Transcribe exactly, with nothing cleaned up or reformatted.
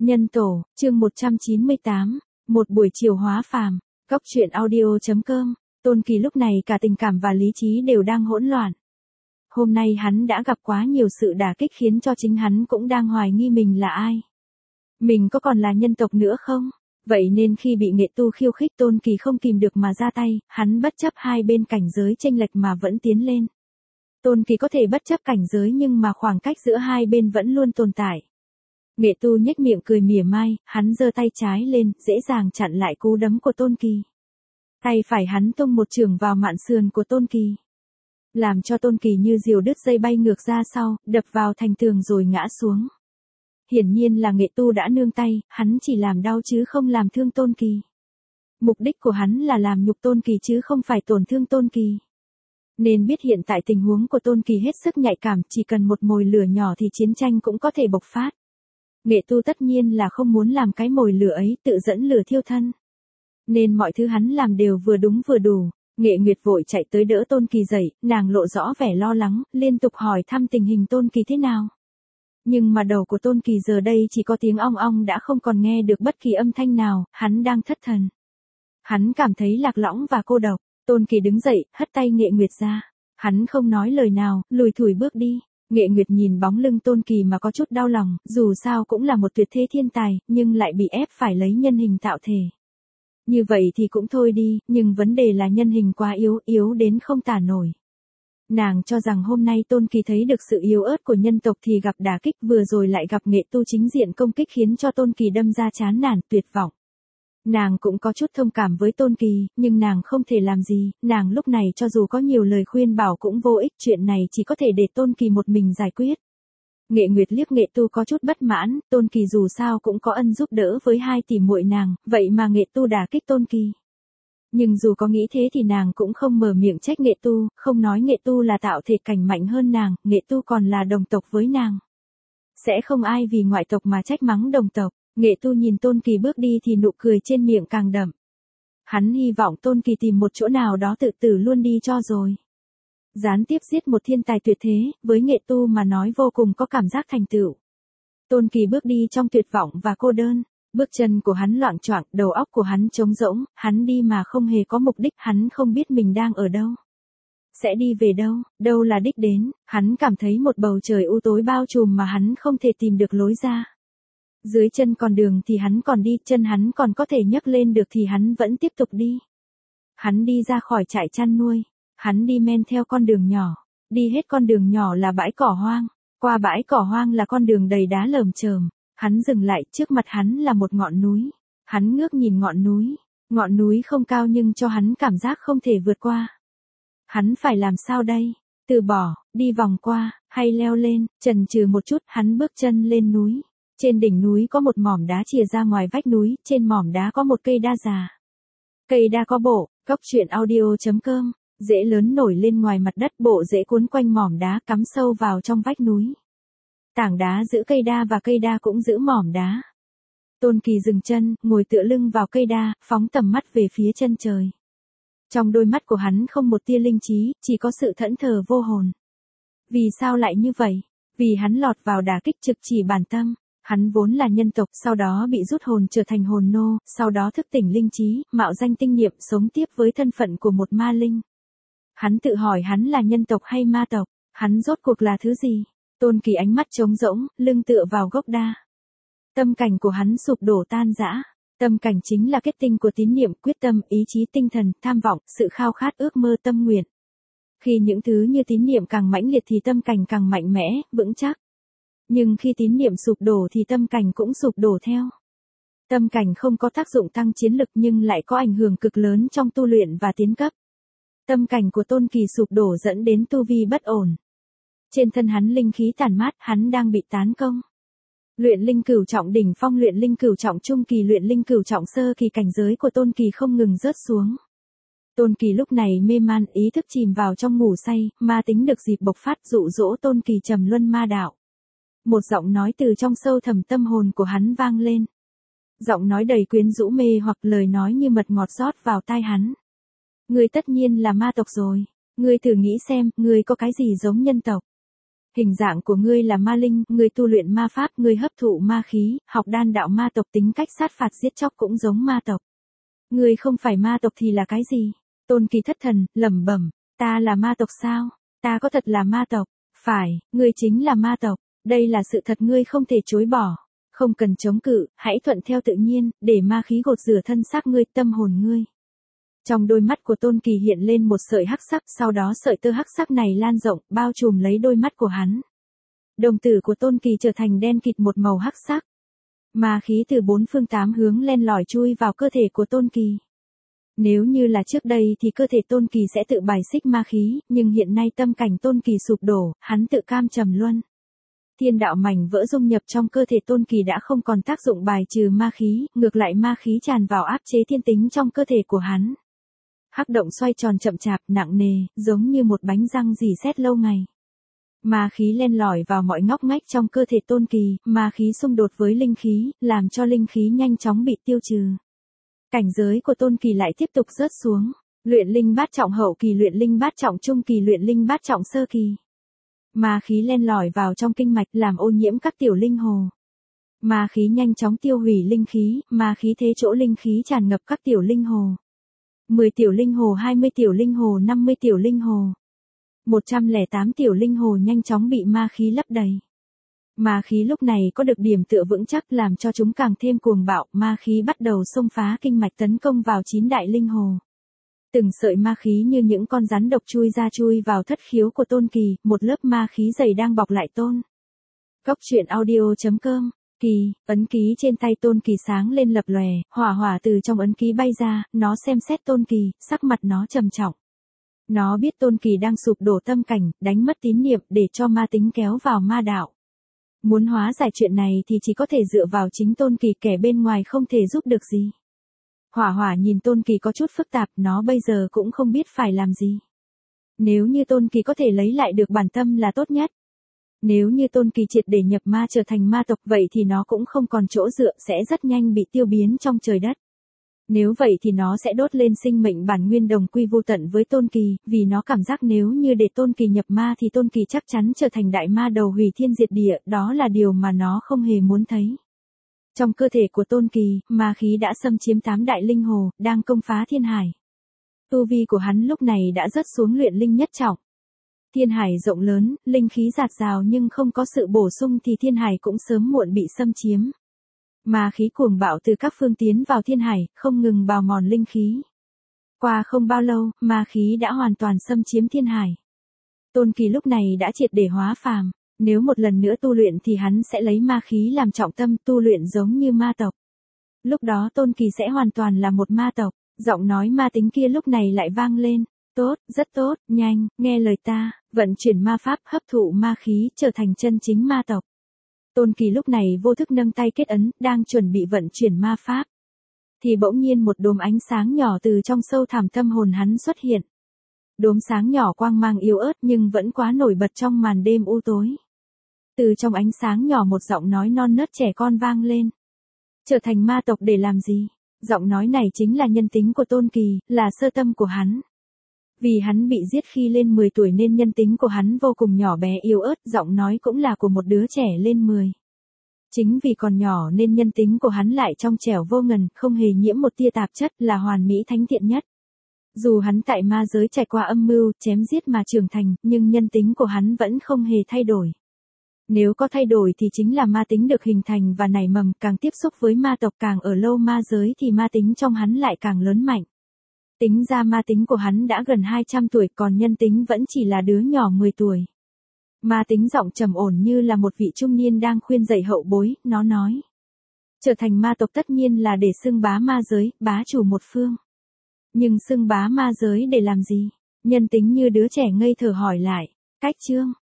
Nhân tổ, chương một trăm chín mươi tám, một buổi chiều hóa phàm, Cóc truyện audio.com, Tôn Kỳ lúc này cả tình cảm và lý trí đều đang hỗn loạn. Hôm nay hắn đã gặp quá nhiều sự đả kích khiến cho chính hắn cũng đang hoài nghi mình là ai. Mình có còn là nhân tộc nữa không? Vậy nên khi bị nghệ tu khiêu khích Tôn Kỳ không kìm được mà ra tay, hắn bất chấp hai bên cảnh giới chênh lệch mà vẫn tiến lên. Tôn Kỳ có thể bất chấp cảnh giới nhưng mà khoảng cách giữa hai bên vẫn luôn tồn tại. Nghệ tu nhếch miệng cười mỉa mai, hắn giơ tay trái lên, dễ dàng chặn lại cú đấm của Tôn Kỳ. Tay phải hắn tung một chưởng vào mạn sườn của Tôn Kỳ, làm cho Tôn Kỳ như diều đứt dây bay ngược ra sau, đập vào thành tường rồi ngã xuống. Hiển nhiên là nghệ tu đã nương tay, hắn chỉ làm đau chứ không làm thương Tôn Kỳ. Mục đích của hắn là làm nhục Tôn Kỳ chứ không phải tổn thương Tôn Kỳ. Nên biết hiện tại tình huống của Tôn Kỳ hết sức nhạy cảm, chỉ cần một mồi lửa nhỏ thì chiến tranh cũng có thể bộc phát. Nghệ tu tất nhiên là không muốn làm cái mồi lửa ấy tự dẫn lửa thiêu thân. Nên mọi thứ hắn làm đều vừa đúng vừa đủ. Nghệ Nguyệt vội chạy tới đỡ Tôn Kỳ dậy, nàng lộ rõ vẻ lo lắng, liên tục hỏi thăm tình hình Tôn Kỳ thế nào. Nhưng mà đầu của Tôn Kỳ giờ đây chỉ có tiếng ong ong đã không còn nghe được bất kỳ âm thanh nào, hắn đang thất thần. Hắn cảm thấy lạc lõng và cô độc. Tôn Kỳ đứng dậy, hất tay Nghệ Nguyệt ra. Hắn không nói lời nào, lùi thủi bước đi. Nghệ Nguyệt nhìn bóng lưng Tôn Kỳ mà có chút đau lòng, dù sao cũng là một tuyệt thế thiên tài, nhưng lại bị ép phải lấy nhân hình tạo thể. Như vậy thì cũng thôi đi, nhưng vấn đề là nhân hình quá yếu, yếu đến không tả nổi. Nàng cho rằng hôm nay Tôn Kỳ thấy được sự yếu ớt của nhân tộc thì gặp đả kích, vừa rồi lại gặp nghệ tu chính diện công kích khiến cho Tôn Kỳ đâm ra chán nản, tuyệt vọng. Nàng cũng có chút thông cảm với Tôn Kỳ, nhưng nàng không thể làm gì, nàng lúc này cho dù có nhiều lời khuyên bảo cũng vô ích, chuyện này chỉ có thể để Tôn Kỳ một mình giải quyết. Nghệ Nguyệt liếc nghệ tu có chút bất mãn, Tôn Kỳ dù sao cũng có ân giúp đỡ với hai tỷ muội nàng, vậy mà nghệ tu đả kích Tôn Kỳ. Nhưng dù có nghĩ thế thì nàng cũng không mở miệng trách nghệ tu, không nói nghệ tu là tạo thể cảnh mạnh hơn nàng, nghệ tu còn là đồng tộc với nàng. Sẽ không ai vì ngoại tộc mà trách mắng đồng tộc. Nghệ tu nhìn Tôn Kỳ bước đi thì nụ cười trên miệng càng đậm. Hắn hy vọng Tôn Kỳ tìm một chỗ nào đó tự tử luôn đi cho rồi. Gián tiếp giết một thiên tài tuyệt thế, với nghệ tu mà nói vô cùng có cảm giác thành tựu. Tôn Kỳ bước đi trong tuyệt vọng và cô đơn. Bước chân của hắn loạng choạng, đầu óc của hắn trống rỗng, hắn đi mà không hề có mục đích, hắn không biết mình đang ở đâu. Sẽ đi về đâu, đâu là đích đến, hắn cảm thấy một bầu trời u tối bao trùm mà hắn không thể tìm được lối ra. Dưới chân còn đường thì hắn còn đi, chân hắn còn có thể nhấc lên được thì hắn vẫn tiếp tục đi. Hắn đi ra khỏi trại chăn nuôi, hắn đi men theo con đường nhỏ, đi hết con đường nhỏ là bãi cỏ hoang, qua bãi cỏ hoang là con đường đầy đá lởm chởm, hắn dừng lại, trước mặt hắn là một ngọn núi, hắn ngước nhìn ngọn núi, ngọn núi không cao nhưng cho hắn cảm giác không thể vượt qua. Hắn phải làm sao đây? Từ bỏ, đi vòng qua, hay leo lên, chần chừ một chút, hắn bước chân lên núi. Trên đỉnh núi có một mỏm đá chìa ra ngoài vách núi, trên mỏm đá có một cây đa già. Cây đa có bộ, Cóc truyện audio.com, rễ lớn nổi lên ngoài mặt đất, bộ rễ cuốn quanh mỏm đá cắm sâu vào trong vách núi. Tảng đá giữ cây đa và cây đa cũng giữ mỏm đá. Tôn Kỳ dừng chân, ngồi tựa lưng vào cây đa, phóng tầm mắt về phía chân trời. Trong đôi mắt của hắn không một tia linh trí, chỉ có sự thẫn thờ vô hồn. Vì sao lại như vậy? Vì hắn lọt vào đả kích trực chỉ bản tâm. Hắn vốn là nhân tộc, sau đó bị rút hồn trở thành hồn nô, sau đó thức tỉnh linh trí, mạo danh tinh niệm sống tiếp với thân phận của một ma linh. Hắn tự hỏi hắn là nhân tộc hay ma tộc, hắn rốt cuộc là thứ gì? Tôn Kỳ ánh mắt trống rỗng, lưng tựa vào gốc đa. Tâm cảnh của hắn sụp đổ tan rã. Tâm cảnh chính là kết tinh của tín niệm, quyết tâm, ý chí, tinh thần, tham vọng, sự khao khát, ước mơ, tâm nguyện. Khi những thứ như tín niệm càng mãnh liệt thì tâm cảnh càng mạnh mẽ, vững chắc. Nhưng khi tín niệm sụp đổ thì tâm cảnh cũng sụp đổ theo. Tâm cảnh không có tác dụng tăng chiến lực nhưng lại có ảnh hưởng cực lớn trong tu luyện và tiến cấp. Tâm cảnh của Tôn Kỳ sụp đổ dẫn đến tu vi bất ổn. Trên thân hắn linh khí tản mát, hắn đang bị tán công. Luyện linh cửu trọng đỉnh phong, luyện linh cửu trọng trung kỳ, luyện linh cửu trọng sơ kỳ, cảnh giới của Tôn Kỳ không ngừng rớt xuống. Tôn Kỳ lúc này mê man, ý thức chìm vào trong ngủ say, ma tính được dịp bộc phát dụ dỗ Tôn Kỳ trầm luân ma đạo. Một giọng nói từ trong sâu thẳm tâm hồn của hắn vang lên. Giọng nói đầy quyến rũ mê hoặc, lời nói như mật ngọt rót vào tai hắn. Ngươi tất nhiên là ma tộc rồi. Ngươi thử nghĩ xem, ngươi có cái gì giống nhân tộc? Hình dạng của ngươi là ma linh, ngươi tu luyện ma pháp, ngươi hấp thụ ma khí, học đan đạo ma tộc, tính cách sát phạt giết chóc cũng giống ma tộc. Ngươi không phải ma tộc thì là cái gì? Tôn Kỳ thất thần, lẩm bẩm, ta là ma tộc sao? Ta có thật là ma tộc? Phải, ngươi chính là ma tộc, đây là sự thật ngươi không thể chối bỏ. Không cần chống cự, hãy thuận theo tự nhiên, để ma khí gột rửa thân xác ngươi, tâm hồn ngươi. Trong đôi mắt của Tôn Kỳ hiện lên một sợi hắc sắc, sau đó sợi tơ hắc sắc này lan rộng, bao trùm lấy đôi mắt của hắn. Đồng tử của Tôn Kỳ trở thành đen kịt một màu hắc sắc. Ma khí từ bốn phương tám hướng len lỏi chui vào cơ thể của Tôn Kỳ. Nếu như là trước đây thì cơ thể Tôn Kỳ sẽ tự bài xích ma khí, nhưng hiện nay tâm cảnh Tôn Kỳ sụp đổ, hắn tự cam trầm luân. Thiên đạo mảnh vỡ dung nhập trong cơ thể Tôn Kỳ đã không còn tác dụng bài trừ ma khí, ngược lại ma khí tràn vào áp chế thiên tính trong cơ thể của hắn. Hắc động xoay tròn chậm chạp, nặng nề, giống như một bánh răng rỉ sét lâu ngày. Ma khí len lỏi vào mọi ngóc ngách trong cơ thể Tôn Kỳ, ma khí xung đột với linh khí, làm cho linh khí nhanh chóng bị tiêu trừ. Cảnh giới của Tôn Kỳ lại tiếp tục rớt xuống, luyện linh bát trọng hậu kỳ, luyện linh bát trọng trung kỳ, luyện linh bát trọng sơ kỳ. Ma khí len lỏi vào trong kinh mạch làm ô nhiễm các tiểu linh hồ. Ma khí nhanh chóng tiêu hủy linh khí, ma khí thế chỗ linh khí tràn ngập các tiểu linh hồ. mười tiểu linh hồ, hai mươi tiểu linh hồ, năm mươi tiểu linh hồ. một trăm lẻ tám tiểu linh hồ nhanh chóng bị ma khí lấp đầy. Ma khí lúc này có được điểm tựa vững chắc làm cho chúng càng thêm cuồng bạo, ma khí bắt đầu xông phá kinh mạch tấn công vào chín đại linh hồ. Từng sợi ma khí như những con rắn độc chui ra chui vào thất khiếu của Tôn Kỳ, một lớp ma khí dày đang bọc lại Tôn. Cốc truyện audio chấm com. Kỳ, ấn ký trên tay Tôn Kỳ sáng lên lập lòe, hỏa hỏa từ trong ấn ký bay ra, nó xem xét Tôn Kỳ, sắc mặt nó trầm trọng. Nó biết Tôn Kỳ đang sụp đổ tâm cảnh, đánh mất tín niệm để cho ma tính kéo vào ma đạo. Muốn hóa giải chuyện này thì chỉ có thể dựa vào chính Tôn Kỳ, kẻ bên ngoài không thể giúp được gì. Hỏa hỏa nhìn Tôn Kỳ có chút phức tạp, nó bây giờ cũng không biết phải làm gì. Nếu như Tôn Kỳ có thể lấy lại được bản tâm là tốt nhất. Nếu như Tôn Kỳ triệt để nhập ma trở thành ma tộc vậy thì nó cũng không còn chỗ dựa, sẽ rất nhanh bị tiêu biến trong trời đất. Nếu vậy thì nó sẽ đốt lên sinh mệnh bản nguyên đồng quy vô tận với Tôn Kỳ, vì nó cảm giác nếu như để Tôn Kỳ nhập ma thì Tôn Kỳ chắc chắn trở thành đại ma đầu hủy thiên diệt địa, đó là điều mà nó không hề muốn thấy. Trong cơ thể của Tôn Kỳ, ma khí đã xâm chiếm tám đại linh hồ, đang công phá thiên hải. Tu vi của hắn lúc này đã rớt xuống luyện linh nhất trọng. Thiên hải rộng lớn, linh khí dạt dào nhưng không có sự bổ sung thì thiên hải cũng sớm muộn bị xâm chiếm. Ma khí cuồng bạo từ các phương tiến vào thiên hải, không ngừng bào mòn linh khí. Qua không bao lâu, ma khí đã hoàn toàn xâm chiếm thiên hải. Tôn Kỳ lúc này đã triệt để hóa phàm. Nếu một lần nữa tu luyện thì hắn sẽ lấy ma khí làm trọng tâm, tu luyện giống như ma tộc. Lúc đó Tôn Kỳ sẽ hoàn toàn là một ma tộc. Giọng nói ma tính kia lúc này lại vang lên. Tốt, rất tốt, nhanh, nghe lời ta, vận chuyển ma pháp, hấp thụ ma khí, trở thành chân chính ma tộc. Tôn Kỳ lúc này vô thức nâng tay kết ấn, đang chuẩn bị vận chuyển ma pháp. Thì bỗng nhiên một đốm ánh sáng nhỏ từ trong sâu thẳm tâm hồn hắn xuất hiện. Đốm sáng nhỏ quang mang yếu ớt nhưng vẫn quá nổi bật trong màn đêm u tối. Từ trong ánh sáng nhỏ một giọng nói non nớt trẻ con vang lên. Trở thành ma tộc để làm gì? Giọng nói này chính là nhân tính của Tôn Kỳ, là sơ tâm của hắn. Vì hắn bị giết khi lên mười tuổi nên nhân tính của hắn vô cùng nhỏ bé yếu ớt, giọng nói cũng là của một đứa trẻ lên mười. Chính vì còn nhỏ nên nhân tính của hắn lại trong trẻo vô ngần, không hề nhiễm một tia tạp chất, là hoàn mỹ thánh thiện nhất. Dù hắn tại ma giới trải qua âm mưu, chém giết mà trưởng thành, nhưng nhân tính của hắn vẫn không hề thay đổi. Nếu có thay đổi thì chính là ma tính được hình thành và nảy mầm, càng tiếp xúc với ma tộc càng ở lâu ma giới thì ma tính trong hắn lại càng lớn mạnh. Tính ra ma tính của hắn đã gần hai trăm tuổi, còn nhân tính vẫn chỉ là đứa nhỏ mười tuổi. Ma tính giọng trầm ổn như là một vị trung niên đang khuyên dạy hậu bối, nó nói. Trở thành ma tộc tất nhiên là để xưng bá ma giới, bá chủ một phương. Nhưng xưng bá ma giới để làm gì? Nhân tính như đứa trẻ ngây thơ hỏi lại. Cách chương.